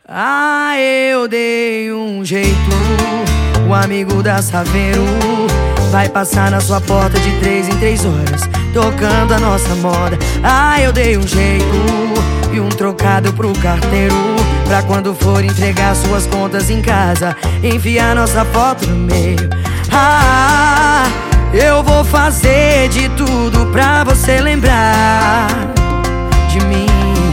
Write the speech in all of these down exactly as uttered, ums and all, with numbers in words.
Ah, eu dei um jeito. O amigo da Saveiro vai passar na sua porta de três em três horas, tocando a nossa moda. Ah, eu dei um jeito e um trocado pro carteiro, pra quando for entregar suas contas em casa, enfiar nossa foto no meio. Ah, eu vou fazer de tudo pra você lembrar de mim.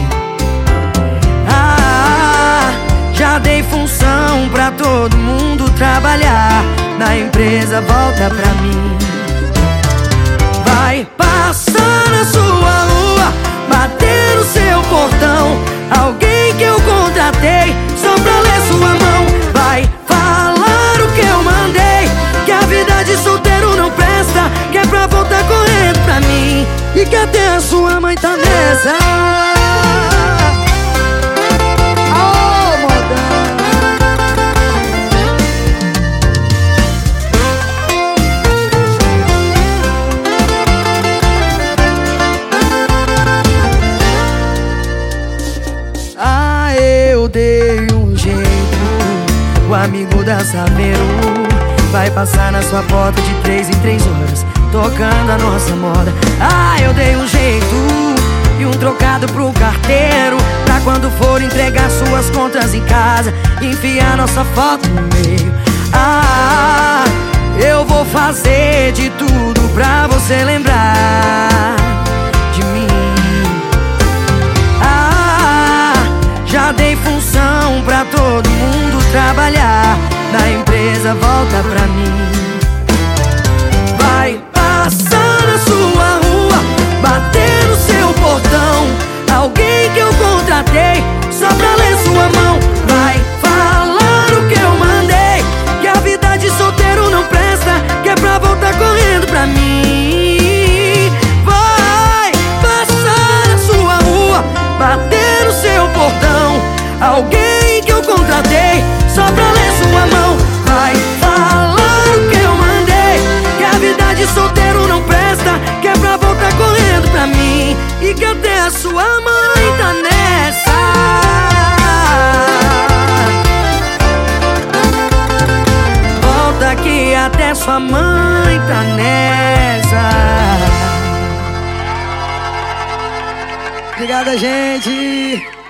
Já dei função pra todo mundo trabalhar, na empresa volta pra mim. Vai passar na sua rua, bater no seu portão, alguém que eu contratei só pra ler sua mão. Vai falar o que eu mandei, que a vida de solteiro não presta, que é pra voltar correndo pra mim, e que até a sua mãe tá nessa. Eu dei um jeito. O amigo da Saveiro vai passar na sua porta de três em três horas, tocando a nossa moda. Ah, eu dei um jeito e um trocado pro carteiro, pra quando for entregar suas contas em casa, enfiar nossa foto no meio. Ah, eu vou fazer de tudo pra você lembrar de mim. Já dei função pra todo mundo trabalhar, na empresa volta pra mim. Vai passar na sua rua, bater no seu portão, alguém que eu contratei só pra ler sua mão. Vai falar o que eu mandei, que a vida de solteiro não presta, que é pra voltar correndo pra mim. Vai passar na sua rua, bater no seu portão, alguém que eu contratei só pra ler sua mão. Vai falar o que eu mandei, que a vida de solteiro não presta, que é pra voltar correndo pra mim, e que até a sua mãe tá nessa. Volta aqui, até sua mãe tá nessa. Obrigada, gente.